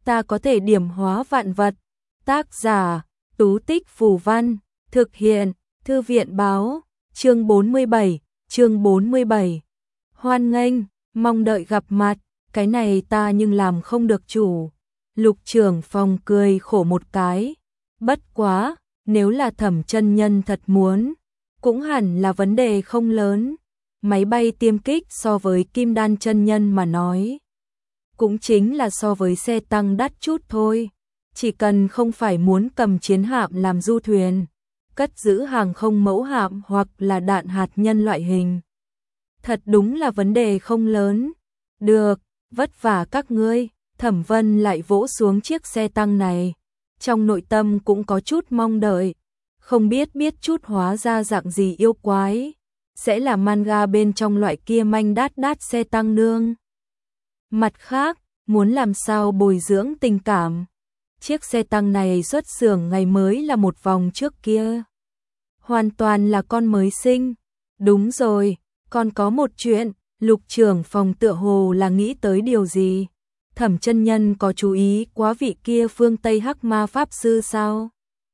ta có thể điểm hóa vạn vật. Tác giả, Tú Tích Phù Văn, thực hiện, Thư viện báo, chương 47. Hoan nghênh, mong đợi gặp mặt, cái này ta nhưng làm không được chủ. Lục trưởng phòng cười khổ một cái, bất quá, nếu là Thẩm chân nhân thật muốn, cũng hẳn là vấn đề không lớn. Máy bay tiêm kích so với Kim Đan chân nhân mà nói, cũng chính là so với xe tăng đắt chút thôi. Chỉ cần không phải muốn cầm chiến hạm làm du thuyền, cất giữ hàng không mẫu hạm hoặc là đạn hạt nhân loại hình, thật đúng là vấn đề không lớn. Được, vất vả các ngươi. Thẩm Vân lại vỗ xuống chiếc xe tăng này, trong nội tâm cũng có chút mong đợi, không biết chút hóa ra dạng gì yêu quái, sẽ là manga bên trong loại kia manh đát xe tăng nương. Mặt khác, muốn làm sao bồi dưỡng tình cảm, chiếc xe tăng này xuất xưởng ngày mới là một vòng trước kia, hoàn toàn là con mới sinh. Đúng rồi, còn có một chuyện. Lục trưởng phòng tựa hồ là nghĩ tới điều gì. Thẩm chân nhân có chú ý quá vị kia phương Tây Hắc Ma Pháp Sư sao?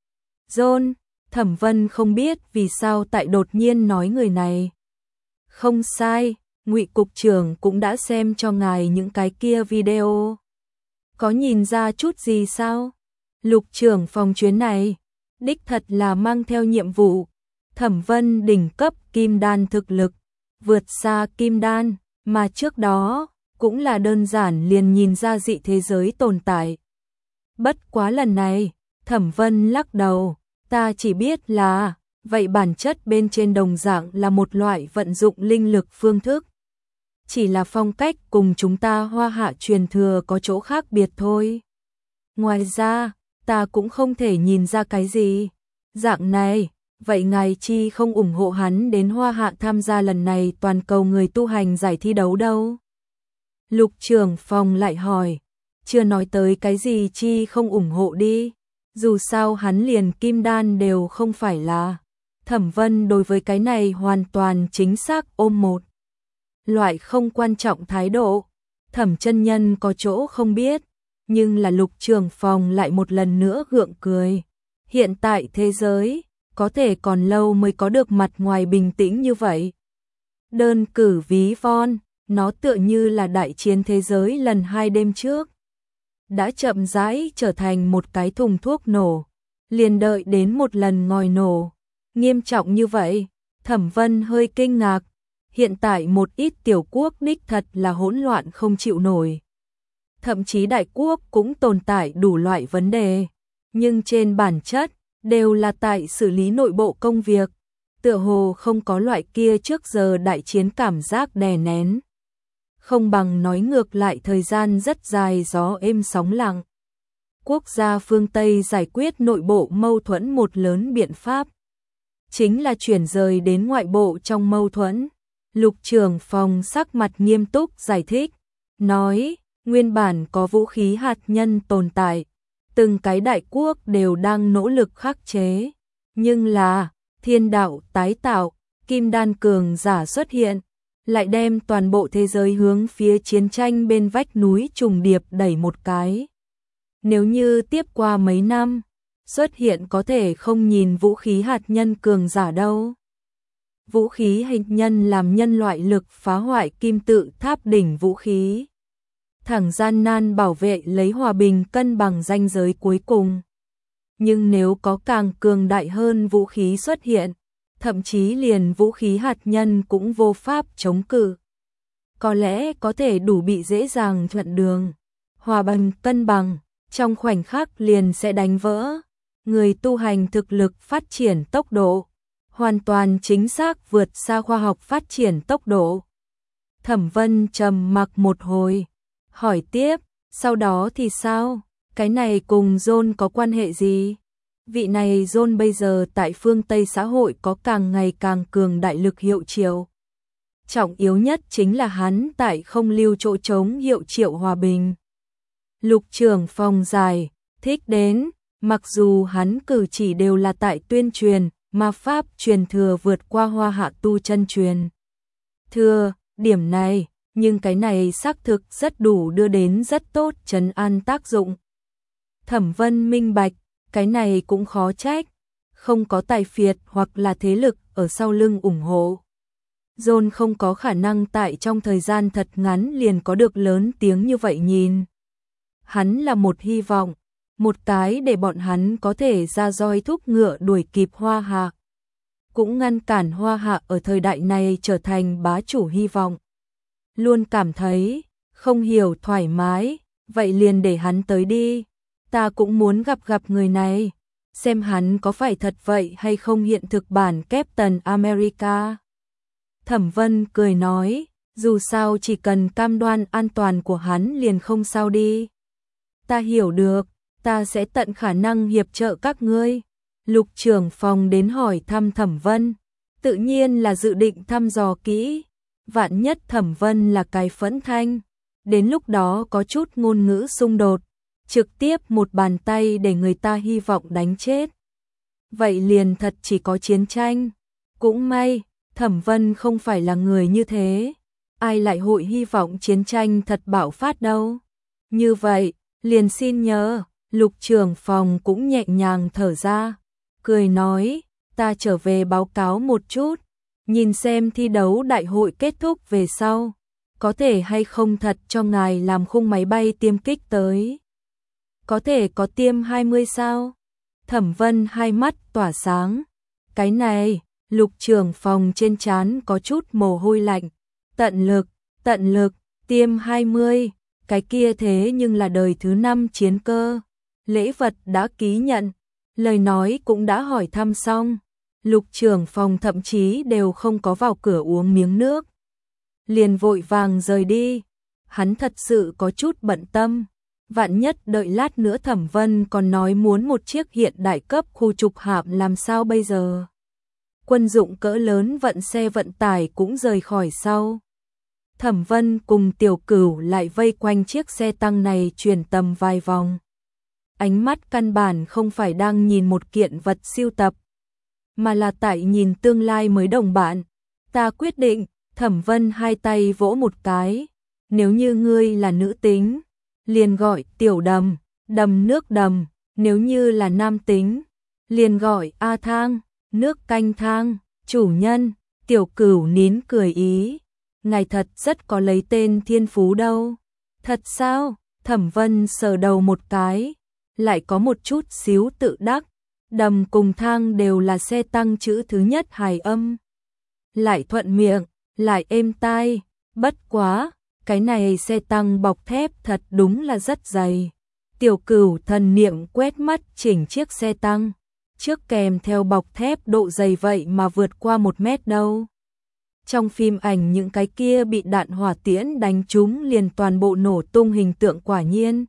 John, Thẩm Vân không biết vì sao tại đột nhiên nói người này. Không sai, Ngụy cục trưởng cũng đã xem cho ngài những cái kia video. Có nhìn ra chút gì sao? Lục trưởng phòng chuyến này, đích thật là mang theo nhiệm vụ. Thẩm Vân đỉnh cấp Kim Đan thực lực, vượt xa Kim Đan, mà trước đó cũng là đơn giản liền nhìn ra dị thế giới tồn tại. Bất quá lần này, Thẩm Vân lắc đầu, ta chỉ biết là, vậy bản chất bên trên đồng dạng là một loại vận dụng linh lực phương thức. Chỉ là phong cách cùng chúng ta Hoa Hạ truyền thừa có chỗ khác biệt thôi. Ngoài ra, ta cũng không thể nhìn ra cái gì. Dạng này, vậy ngài chi không ủng hộ hắn đến Hoa Hạ tham gia lần này toàn cầu người tu hành giải thi đấu đâu? Lục trưởng phòng lại hỏi, chưa nói tới cái gì chi không ủng hộ đi, dù sao hắn liền Kim Đan đều không phải là. Thẩm Vân đối với cái này hoàn toàn chính xác ôm một loại không quan trọng thái độ. Thẩm chân nhân có chỗ không biết, nhưng là lục trưởng phòng lại một lần nữa gượng cười. Hiện tại thế giới, có thể còn lâu mới có được mặt ngoài bình tĩnh như vậy. Đơn cử ví von, nó tựa như là đại chiến thế giới lần 2 đêm trước. Đã chậm rãi trở thành một cái thùng thuốc nổ, liền đợi đến một lần ngòi nổ. Nghiêm trọng như vậy, Thẩm Vân hơi kinh ngạc. Hiện tại một ít tiểu quốc đích thật là hỗn loạn không chịu nổi. Thậm chí đại quốc cũng tồn tại đủ loại vấn đề, nhưng trên bản chất, đều là tại xử lý nội bộ công việc, tựa hồ không có loại kia trước giờ đại chiến cảm giác đè nén. Không bằng nói ngược lại thời gian rất dài gió êm sóng lặng. Quốc gia phương Tây giải quyết nội bộ mâu thuẫn một lớn biện pháp, chính là chuyển rời đến ngoại bộ trong mâu thuẫn. Lục trưởng phòng sắc mặt nghiêm túc giải thích, nói, nguyên bản có vũ khí hạt nhân tồn tại, từng cái đại quốc đều đang nỗ lực khắc chế, nhưng là thiên đạo tái tạo, Kim Đan cường giả xuất hiện, lại đem toàn bộ thế giới hướng phía chiến tranh bên vách núi trùng điệp đẩy một cái. Nếu như tiếp qua mấy năm, xuất hiện có thể không nhìn vũ khí hạt nhân cường giả đâu. Vũ khí hạt nhân làm nhân loại lực phá hoại kim tự tháp đỉnh vũ khí, thẳng gian nan bảo vệ lấy hòa bình cân bằng ranh giới cuối cùng. Nhưng nếu có càng cường đại hơn vũ khí xuất hiện, thậm chí liền vũ khí hạt nhân cũng vô pháp chống cự. Có lẽ có thể đủ bị dễ dàng thuận đường. Hòa bình cân bằng, trong khoảnh khắc liền sẽ đánh vỡ. Người tu hành thực lực phát triển tốc độ, hoàn toàn chính xác vượt xa khoa học phát triển tốc độ. Thẩm Vân trầm mặc một hồi, hỏi tiếp, sau đó thì sao? Cái này cùng John có quan hệ gì? Vị này John bây giờ tại phương Tây xã hội có càng ngày càng cường đại lực hiệu triệu. Trọng yếu nhất chính là hắn tại không lưu chỗ trống hiệu triệu hòa bình. Lục trưởng phòng dài, thích đến, mặc dù hắn cử chỉ đều là tại tuyên truyền, ma pháp truyền thừa vượt qua Hoa Hạ tu chân truyền thừa, điểm này, nhưng cái này xác thực rất đủ đưa đến rất tốt trấn an tác dụng. Thẩm Vân minh bạch, cái này cũng khó trách, không có tài phiệt hoặc là thế lực ở sau lưng ủng hộ. John không có khả năng tại trong thời gian thật ngắn liền có được lớn tiếng như vậy nhìn. Hắn là một hy vọng, một cái để bọn hắn có thể ra roi thúc ngựa đuổi kịp Hoa Hạ. Cũng ngăn cản Hoa Hạ ở thời đại này trở thành bá chủ hy vọng. Luôn cảm thấy không hiểu thoải mái, vậy liền để hắn tới đi. Ta cũng muốn gặp người này, xem hắn có phải thật vậy hay không hiện thực bản Captain America. Thẩm Vân cười nói, dù sao chỉ cần cam đoan an toàn của hắn liền không sao đi. Ta hiểu được, ta sẽ tận khả năng hiệp trợ các ngươi. Lục trưởng phòng đến hỏi thăm Thẩm Vân, tự nhiên là dự định thăm dò kỹ. Vạn nhất Thẩm Vân là cái phẫn thanh, đến lúc đó có chút ngôn ngữ xung đột, trực tiếp một bàn tay để người ta hy vọng đánh chết. Vậy liền thật chỉ có chiến tranh. Cũng may, Thẩm Vân không phải là người như thế. Ai lại hội hy vọng chiến tranh thật bạo phát đâu. Như vậy, liền xin nhờ, Lục trưởng phòng cũng nhẹ nhàng thở ra, cười nói, ta trở về báo cáo một chút, nhìn xem thi đấu đại hội kết thúc về sau, có thể hay không thật cho ngài làm khung máy bay tiêm kích tới. Có thể có tiêm 20 sao? Thẩm Vân hai mắt tỏa sáng. Cái này, Lục trưởng phòng trên trán có chút mồ hôi lạnh. Tận lực, tiêm 20, cái kia thế nhưng là đời thứ 5 chiến cơ. Lễ vật đã ký nhận, lời nói cũng đã hỏi thăm xong. Lục trưởng phòng thậm chí đều không có vào cửa uống miếng nước. Liền vội vàng rời đi. Hắn thật sự có chút bận tâm. Vạn nhất đợi lát nữa Thẩm Vân còn nói muốn một chiếc hiện đại cấp khu trục hạm làm sao bây giờ. Quân dụng cỡ lớn vận xe vận tải cũng rời khỏi sau. Thẩm Vân cùng Tiểu Cửu lại vây quanh chiếc xe tăng này chuyển tầm vài vòng. Ánh mắt căn bản không phải đang nhìn một kiện vật siêu tập, mà là tại nhìn tương lai mới đồng bạn. Ta quyết định, Thẩm Vân hai tay vỗ một cái, nếu như ngươi là nữ tính, liền gọi Tiểu Đầm, đầm nước đầm, nếu như là nam tính, liền gọi A Thang, nước canh thang, chủ nhân. Tiểu Cửu nín cười ý, ngài thật rất có lấy tên thiên phú đâu. Thật sao? Thẩm Vân sờ đầu một cái, lại có một chút xíu tự đắc, đầm cùng thang đều là xe tăng chữ thứ nhất hài âm. Lại thuận miệng, lại êm tai, bất quá, cái này xe tăng bọc thép thật đúng là rất dày. Tiểu Cửu thần niệm quét mắt chỉnh chiếc xe tăng, trước kèm theo bọc thép độ dày vậy mà vượt qua 1 mét đâu. Trong phim ảnh những cái kia bị đạn hỏa tiễn đánh trúng liền toàn bộ nổ tung hình tượng quả nhiên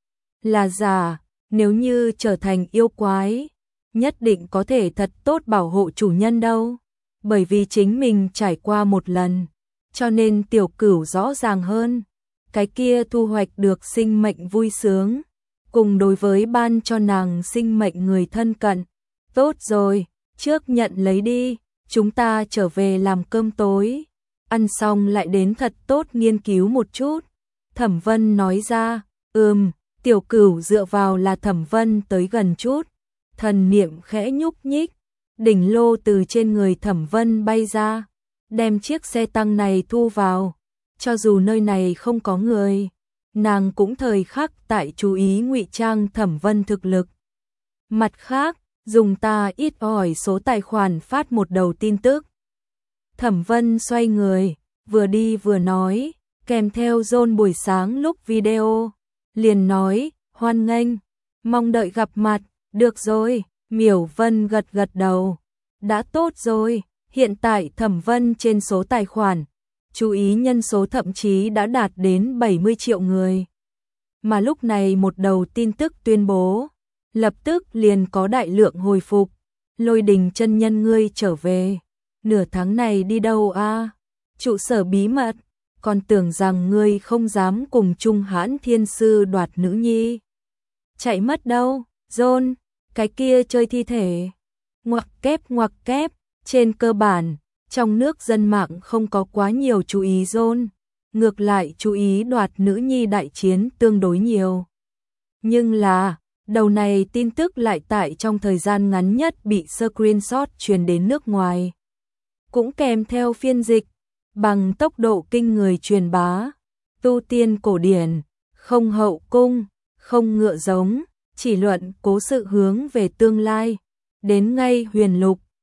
là giả. Nếu như trở thành yêu quái, nhất định có thể thật tốt bảo hộ chủ nhân đâu. Bởi vì chính mình trải qua một lần, cho nên Tiểu Cửu rõ ràng hơn. Cái kia thu hoạch được sinh mệnh vui sướng, cùng đối với ban cho nàng sinh mệnh người thân cận. Tốt rồi, trước nhận lấy đi, chúng ta trở về làm cơm tối. Ăn xong lại đến thật tốt nghiên cứu một chút. Thẩm Vân nói ra, Tiểu Cửu dựa vào là Thẩm Vân tới gần chút, thần niệm khẽ nhúc nhích, đỉnh lô từ trên người Thẩm Vân bay ra, đem chiếc xe tăng này thu vào. Cho dù nơi này không có người, nàng cũng thời khắc tại chú ý ngụy trang Thẩm Vân thực lực. Mặt khác, dùng ta ít ỏi số tài khoản phát một đầu tin tức. Thẩm Vân xoay người, vừa đi vừa nói, kèm theo John buổi sáng lúc video. Liền nói, hoan nghênh, mong đợi gặp mặt. Được rồi, Miểu Vân gật gật đầu. Đã tốt rồi, hiện tại Thẩm Vân trên số tài khoản, chú ý nhân số thậm chí đã đạt đến 70 triệu người. Mà lúc này một đầu tin tức tuyên bố, lập tức liền có đại lượng hồi phục. Lôi Đình chân nhân ngươi trở về, nửa tháng này đi đâu a? Trụ sở bí mật, còn tưởng rằng ngươi không dám cùng Trung Hãn Thiên Sư đoạt nữ nhi. Chạy mất đâu, John, cái kia chơi thi thể. Ngoặc kép, trên cơ bản, trong nước dân mạng không có quá nhiều chú ý John. ngược lại chú ý đoạt nữ nhi đại chiến tương đối nhiều. Nhưng là, đầu này tin tức lại tại trong thời gian ngắn nhất bị screenshot truyền đến nước ngoài. Cũng kèm theo phiên dịch, bằng tốc độ kinh người truyền bá. Tu tiên cổ điển, không hậu cung, không ngựa giống, chỉ luận cố sự hướng về tương lai. Đến ngay huyền lục,